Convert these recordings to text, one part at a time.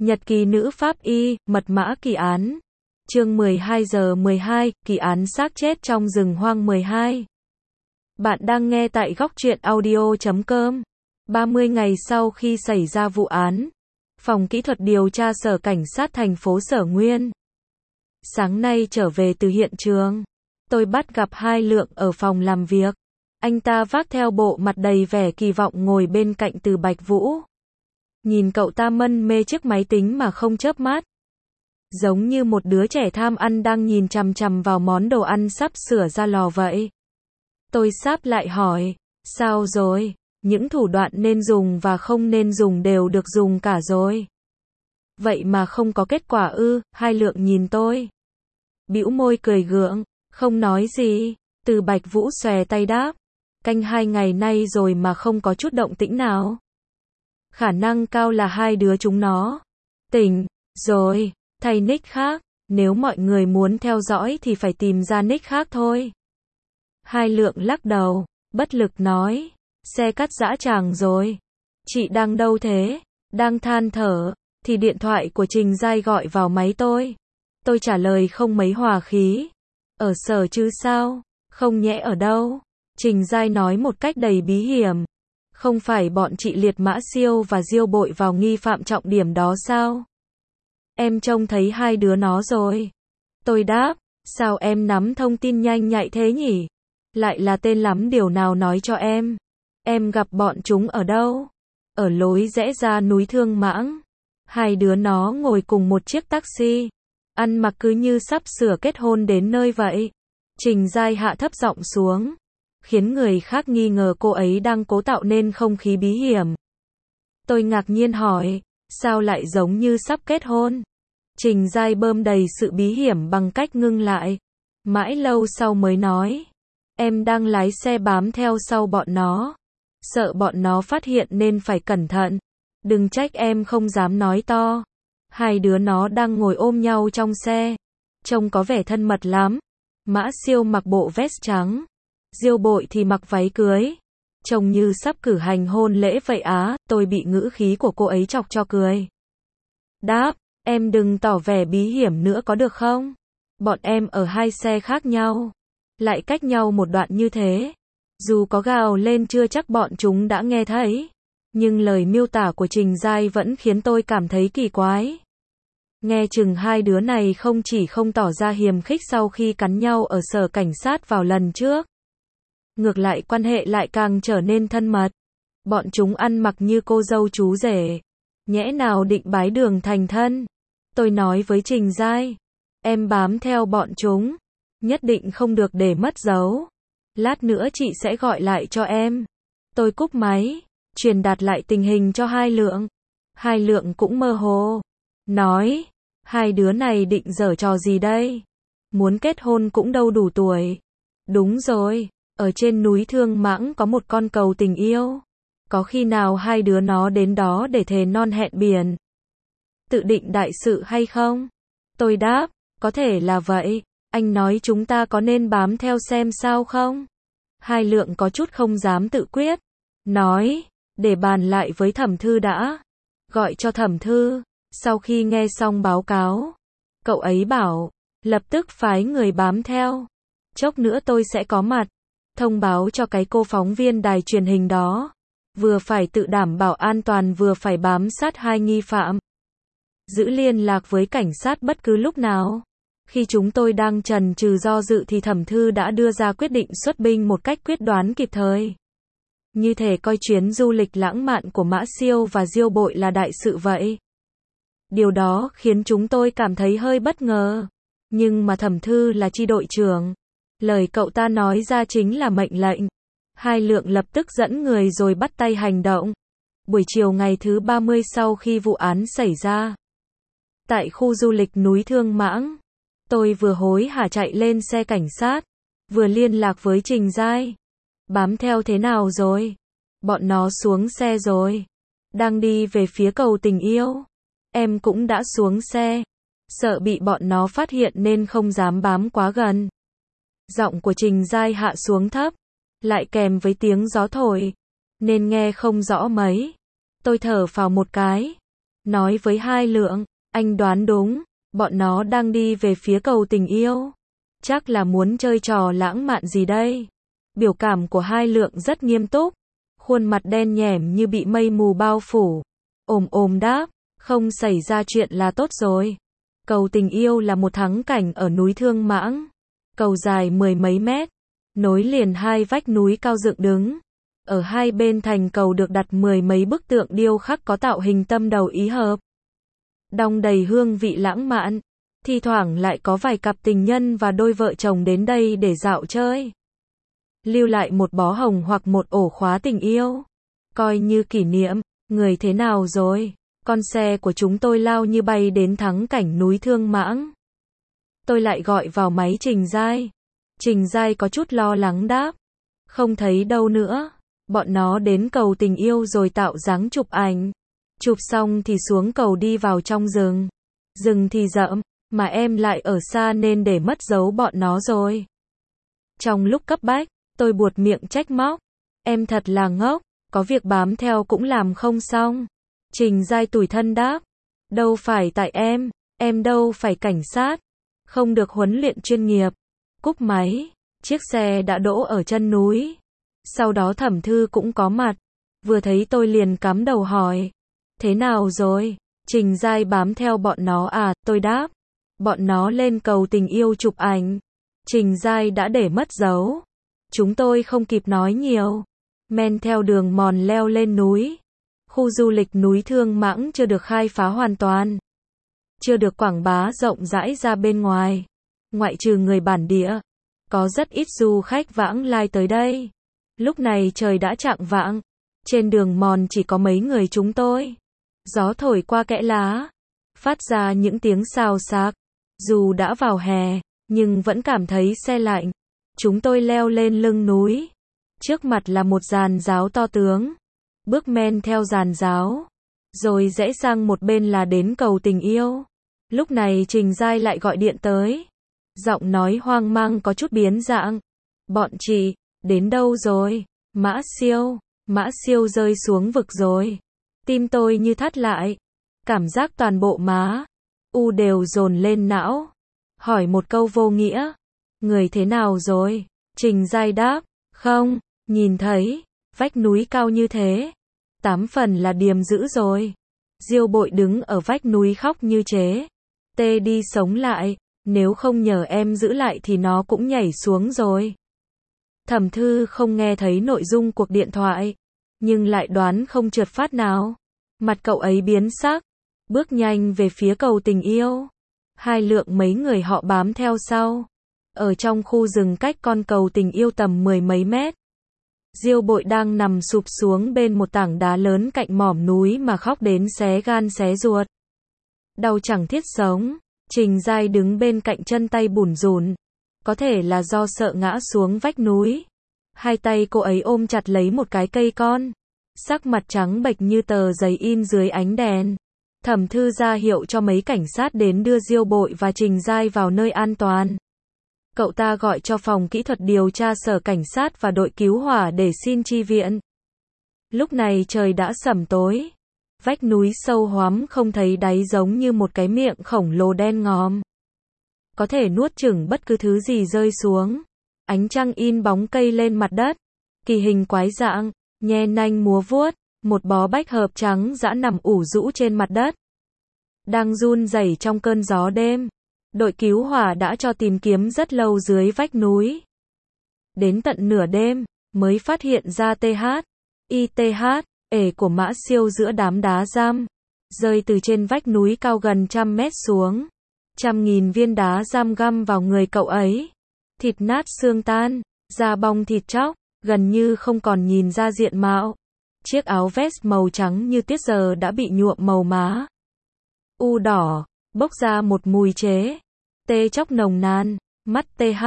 Nhật ký nữ pháp y, mật mã kỳ án. Chương 12 giờ 12, kỳ án xác chết trong rừng hoang 12. Bạn đang nghe tại góc truyện audio.com. 30 ngày sau khi xảy ra vụ án, Phòng Kỹ thuật điều tra Sở Cảnh sát thành phố Sở Nguyên. Sáng nay trở về từ hiện trường, tôi bắt gặp Hai Lượng ở phòng làm việc. Anh ta vác theo bộ mặt đầy vẻ kỳ vọng ngồi bên cạnh Từ Bạch Vũ. Nhìn cậu ta mân mê chiếc máy tính mà không chớp mắt. Giống như một đứa trẻ tham ăn đang nhìn chằm chằm vào món đồ ăn sắp sửa ra lò vậy. Tôi sáp lại hỏi, sao rồi? Những thủ đoạn nên dùng và không nên dùng đều được dùng cả rồi. Vậy mà không có kết quả ư? Hai Lượng nhìn tôi, bĩu môi cười gượng, không nói gì. Từ Bạch Vũ xòe tay đáp, canh 2 ngày nay rồi mà không có chút động tĩnh nào. Khả năng cao là hai đứa chúng nó tỉnh rồi, thay nick khác. Nếu mọi người muốn theo dõi thì phải tìm ra nick khác thôi. Hai Lượng lắc đầu, bất lực nói, xe cắt dã tràng rồi. Chị đang đâu thế? Đang than thở, thì điện thoại của Trình Giai gọi vào máy tôi. Tôi trả lời không mấy hòa khí. Ở sở chứ sao? Không nhẽ ở đâu? Trình Giai nói một cách đầy bí hiểm. Không phải bọn chị liệt Mã Siêu và Diêu Bội vào nghi phạm trọng điểm đó sao? Em trông thấy hai đứa nó rồi. Tôi đáp, sao em nắm thông tin nhanh nhạy thế nhỉ? Lại là tên lắm điều nào nói cho em? Em gặp bọn chúng ở đâu? Ở lối rẽ ra núi Thương Mãng. Hai đứa nó ngồi cùng một chiếc taxi, ăn mặc cứ như sắp sửa kết hôn đến nơi vậy. Trình Giai hạ thấp giọng xuống, khiến người khác nghi ngờ cô ấy đang cố tạo nên không khí bí hiểm. Tôi ngạc nhiên hỏi, sao lại giống như sắp kết hôn? Trình Giai bơm đầy sự bí hiểm bằng cách ngưng lại. Mãi lâu sau mới nói, em đang lái xe bám theo sau bọn nó. Sợ bọn nó phát hiện nên phải cẩn thận. Đừng trách em không dám nói to. Hai đứa nó đang ngồi ôm nhau trong xe, trông có vẻ thân mật lắm. Mã Siêu mặc bộ vest trắng, Diêu Bội thì mặc váy cưới, trông như sắp cử hành hôn lễ vậy á. Tôi bị ngữ khí của cô ấy chọc cho cười. Đáp, em đừng tỏ vẻ bí hiểm nữa có được không? Bọn em ở hai xe khác nhau, lại cách nhau một đoạn như thế. Dù có gào lên chưa chắc bọn chúng đã nghe thấy. Nhưng lời miêu tả của Trình Giai vẫn khiến tôi cảm thấy kỳ quái. Nghe chừng hai đứa này không chỉ không tỏ ra hiềm khích sau khi cắn nhau ở sở cảnh sát vào lần trước. Ngược lại quan hệ lại càng trở nên thân mật. Bọn chúng ăn mặc như cô dâu chú rể. Nhẽ nào định bái đường thành thân. Tôi nói với Trình Giai, em bám theo bọn chúng, nhất định không được để mất dấu. Lát nữa chị sẽ gọi lại cho em. Tôi cúp máy, truyền đạt lại tình hình cho Hai Lượng. Hai Lượng cũng mơ hồ, nói, hai đứa này định giở trò gì đây? Muốn kết hôn cũng đâu đủ tuổi. Đúng rồi, ở trên núi Thương Mãng có một con cầu tình yêu. Có khi nào hai đứa nó đến đó để thề non hẹn biển, tự định đại sự hay không? Tôi đáp, có thể là vậy. Anh nói chúng ta có nên bám theo xem sao không? Hai Lượng có chút không dám tự quyết, nói, để bàn lại với thẩm thư đã. Gọi cho thẩm thư. Sau khi nghe xong báo cáo, cậu ấy bảo, lập tức phái người bám theo. Chốc nữa tôi sẽ có mặt, thông báo cho cái cô phóng viên đài truyền hình đó. Vừa phải tự đảm bảo an toàn vừa phải bám sát hai nghi phạm. Giữ liên lạc với cảnh sát bất cứ lúc nào. Khi chúng tôi đang chần chừ do dự thì thẩm thư đã đưa ra quyết định xuất binh một cách quyết đoán kịp thời. Như thể coi chuyến du lịch lãng mạn của Mã Siêu và Diêu Bội là đại sự vậy. Điều đó khiến chúng tôi cảm thấy hơi bất ngờ. Nhưng mà thẩm thư là chi đội trưởng. Lời cậu ta nói ra chính là mệnh lệnh. Hai Lượng lập tức dẫn người rồi bắt tay hành động. Buổi chiều ngày thứ 30 sau khi vụ án xảy ra, tại khu du lịch núi Thương Mãng, tôi vừa hối hả chạy lên xe cảnh sát, vừa liên lạc với Trình Giai. Bám theo thế nào rồi? Bọn nó xuống xe rồi, đang đi về phía cầu tình yêu. Em cũng đã xuống xe, sợ bị bọn nó phát hiện nên không dám bám quá gần. Giọng của Trình Giai hạ xuống thấp, lại kèm với tiếng gió thổi, nên nghe không rõ mấy. Tôi thở phào một cái. nói với Hai Lượng, anh đoán đúng, bọn nó đang đi về phía cầu tình yêu. Chắc là muốn chơi trò lãng mạn gì đây. Biểu cảm của Hai Lượng rất nghiêm túc, khuôn mặt đen nhẻm như bị mây mù bao phủ. Ồm đáp, không xảy ra chuyện là tốt rồi. Cầu tình yêu là một thắng cảnh ở núi Thương Mãng. Cầu dài 10 mấy mét, nối liền hai vách núi cao dựng đứng. Ở hai bên thành cầu được đặt 10 mấy bức tượng điêu khắc có tạo hình tâm đầu ý hợp. Đong đầy hương vị lãng mạn. Thi thoảng lại có vài cặp tình nhân và đôi vợ chồng đến đây để dạo chơi. Lưu lại một bó hồng hoặc một ổ khóa tình yêu. Coi như kỷ niệm. Người thế nào rồi? Con xe của chúng tôi lao như bay đến thắng cảnh núi Thương Mãng. Tôi lại gọi vào máy Trình Giai. Trình Giai có chút lo lắng đáp. Không thấy đâu nữa. Bọn nó đến cầu tình yêu rồi tạo dáng chụp ảnh. Chụp xong thì xuống cầu đi vào trong rừng. Rừng thì rậm, mà em lại ở xa nên để mất dấu bọn nó rồi. Trong lúc cấp bách, tôi buột miệng trách móc. Em thật là ngốc, có việc bám theo cũng làm không xong. Trình Giai tủi thân đáp. Đâu phải tại em đâu phải cảnh sát. Không được huấn luyện chuyên nghiệp. Cúp máy, chiếc xe đã đỗ ở chân núi. Sau đó Thẩm Thư cũng có mặt. Vừa thấy tôi liền cắm đầu hỏi. Thế nào rồi? Trình Giai bám theo bọn nó à? Tôi đáp. Bọn nó lên cầu tình yêu chụp ảnh. Trình Giai đã để mất dấu. Chúng tôi không kịp nói nhiều. Men theo đường mòn leo lên núi. Khu du lịch núi Thương Mãng chưa được khai phá hoàn toàn. Chưa được quảng bá rộng rãi ra bên ngoài. Ngoại trừ người bản địa. Có rất ít du khách vãng lai tới đây. Lúc này trời đã chạng vạng. Trên đường mòn chỉ có mấy người chúng tôi. Gió thổi qua kẽ lá. Phát ra những tiếng xào xạc. Dù đã vào hè, nhưng vẫn cảm thấy se lạnh. Chúng tôi leo lên lưng núi. Trước mặt là một giàn giáo to tướng. Bước men theo giàn giáo. Rồi rẽ sang một bên là đến cầu tình yêu. Lúc này Trình Giai lại gọi điện tới. Giọng nói hoang mang có chút biến dạng. Bọn chị, đến đâu rồi? Mã Siêu rơi xuống vực rồi. Tim tôi như thắt lại. Cảm giác toàn bộ má đều dồn lên não. Hỏi một câu vô nghĩa. Người thế nào rồi? Trình Giai đáp. Không, nhìn thấy. Vách núi cao như thế. 8 phần là điềm dữ rồi. Diêu Bội đứng ở vách núi khóc như chế. Tê đi sống lại. Nếu không nhờ em giữ lại thì nó cũng nhảy xuống rồi. Thẩm Thư không nghe thấy nội dung cuộc điện thoại. Nhưng lại đoán không trượt phát nào. Mặt cậu ấy biến sắc. Bước nhanh về phía cầu tình yêu. Hai Lượng mấy người họ bám theo sau. Ở trong khu rừng cách con cầu tình yêu tầm 10 mấy mét. Diêu Bội đang nằm sụp xuống bên một tảng đá lớn cạnh mỏm núi mà khóc đến xé gan xé ruột. Đau chẳng thiết sống. Trình Giai đứng bên cạnh chân tay bủn rủn. Có thể là do sợ ngã xuống vách núi. Hai tay cô ấy ôm chặt lấy một cái cây con. Sắc mặt trắng bệch như tờ giấy in dưới ánh đèn. Thẩm Thư ra hiệu cho mấy cảnh sát đến đưa Diêu Bội và Trình Giai vào nơi an toàn. Cậu ta gọi cho phòng kỹ thuật điều tra sở cảnh sát và đội cứu hỏa để xin chi viện. Lúc này trời đã sẩm tối. Vách núi sâu hoắm không thấy đáy giống như một cái miệng khổng lồ đen ngòm. Có thể nuốt chửng bất cứ thứ gì rơi xuống. Ánh trăng in bóng cây lên mặt đất. Kỳ hình quái dạng, nhe nanh múa vuốt. Một bó bách hợp trắng dã nằm ủ rũ trên mặt đất. Đang run rẩy trong cơn gió đêm. Đội cứu hỏa đã cho tìm kiếm rất lâu dưới vách núi. Đến tận nửa đêm, mới phát hiện ra ể của Mã Siêu giữa đám đá giam. Rơi từ trên vách núi cao gần 100 mét xuống. 100.000 viên đá giam găm vào người cậu ấy. Thịt nát xương tan, da bong thịt chóc, gần như không còn nhìn ra diện mạo. Chiếc áo vest màu trắng như tuyết giờ đã bị nhuộm màu má đỏ, bốc ra một mùi chế. Tê chóc nồng nàn, mắt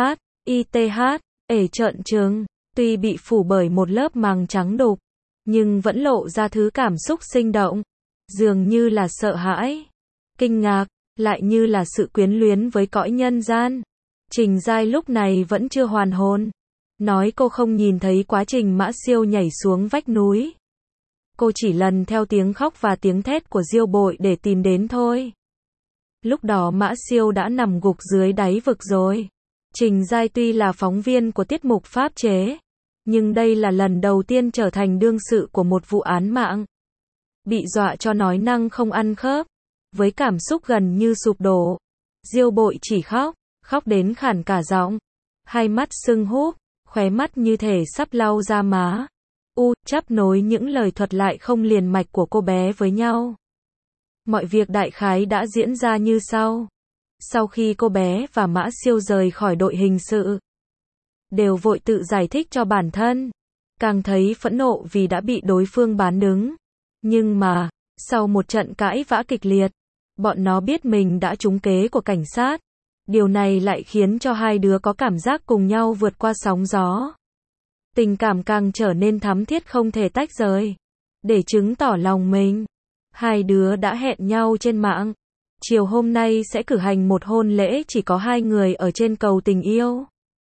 ể trợn trừng, tuy bị phủ bởi một lớp màng trắng đục, nhưng vẫn lộ ra thứ cảm xúc sinh động. Dường như là sợ hãi, kinh ngạc, lại như là sự quyến luyến với cõi nhân gian. Trình Giai lúc này vẫn chưa hoàn hồn. Nói cô không nhìn thấy quá trình Mã Siêu nhảy xuống vách núi. cô chỉ lần theo tiếng khóc và tiếng thét của Diêu Bội để tìm đến thôi. Lúc đó Mã Siêu đã nằm gục dưới đáy vực rồi. Trình Giai tuy là phóng viên của tiết mục pháp chế, nhưng đây là lần đầu tiên trở thành đương sự của một vụ án mạng. Bị dọa cho nói năng không ăn khớp, với cảm xúc gần như sụp đổ. Diêu Bội chỉ khóc, khóc đến khản cả giọng. Hai mắt sưng húp, khóe mắt như thể sắp lau ra má. Chắp nối những lời thuật lại không liền mạch của cô bé với nhau. Mọi việc đại khái đã diễn ra như sau. Sau khi cô bé và Mã Siêu rời khỏi đội hình sự, đều vội tự giải thích cho bản thân, càng thấy phẫn nộ vì đã bị đối phương bán đứng. Nhưng mà, sau một trận cãi vã kịch liệt, bọn nó biết mình đã trúng kế của cảnh sát. Điều này lại khiến cho hai đứa có cảm giác cùng nhau vượt qua sóng gió. Tình cảm càng trở nên thắm thiết không thể tách rời. Để chứng tỏ lòng mình, hai đứa đã hẹn nhau trên mạng. Chiều hôm nay sẽ cử hành một hôn lễ chỉ có hai người ở trên cầu tình yêu.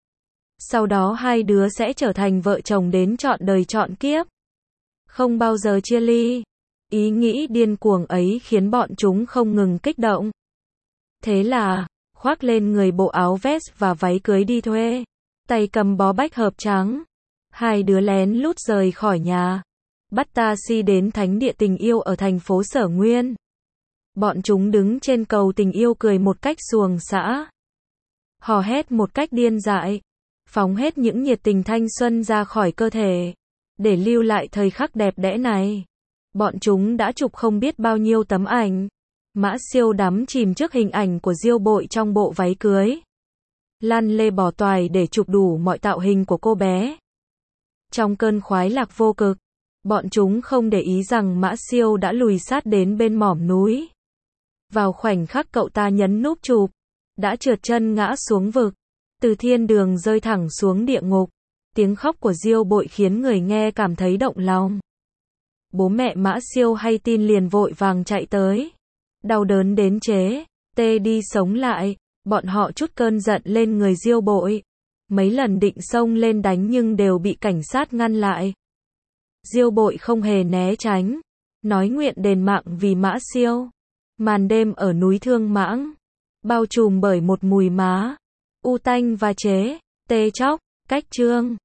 Sau đó hai đứa sẽ trở thành vợ chồng đến trọn đời trọn kiếp. Không bao giờ chia ly. Ý nghĩ điên cuồng ấy khiến bọn chúng không ngừng kích động. Thế là, khoác lên người bộ áo vest và váy cưới đi thuê, tay cầm bó bách hợp trắng. Hai đứa lén lút rời khỏi nhà, bắt taxi đến thánh địa tình yêu ở thành phố Sở Nguyên. Bọn chúng đứng trên cầu tình yêu cười một cách xuồng xã, hò hét một cách điên dại, phóng hết những nhiệt tình thanh xuân ra khỏi cơ thể, để lưu lại thời khắc đẹp đẽ này. Bọn chúng đã chụp không biết bao nhiêu tấm ảnh. Mã Siêu đắm chìm trước hình ảnh của Diêu Bội trong bộ váy cưới, lăn lê bò toài để chụp đủ mọi tạo hình của cô bé. Trong cơn khoái lạc vô cực, bọn chúng không để ý rằng Mã Siêu đã lùi sát đến bên mỏm núi. Vào khoảnh khắc cậu ta nhấn nút chụp, đã trượt chân ngã xuống vực, từ thiên đường rơi thẳng xuống địa ngục. Tiếng khóc của Diêu Bội khiến người nghe cảm thấy động lòng. Bố mẹ Mã Siêu hay tin liền vội vàng chạy tới. Đau đớn đến tê đi sống lại, bọn họ trút cơn giận lên người Diêu Bội. Mấy lần định xông lên đánh nhưng đều bị cảnh sát ngăn lại. Diêu Bội không hề né tránh, nói nguyện đền mạng vì Mã Siêu. Màn đêm ở núi Thương Mãng, bao trùm bởi một mùi má, u tanh và tê chóc, cách chương.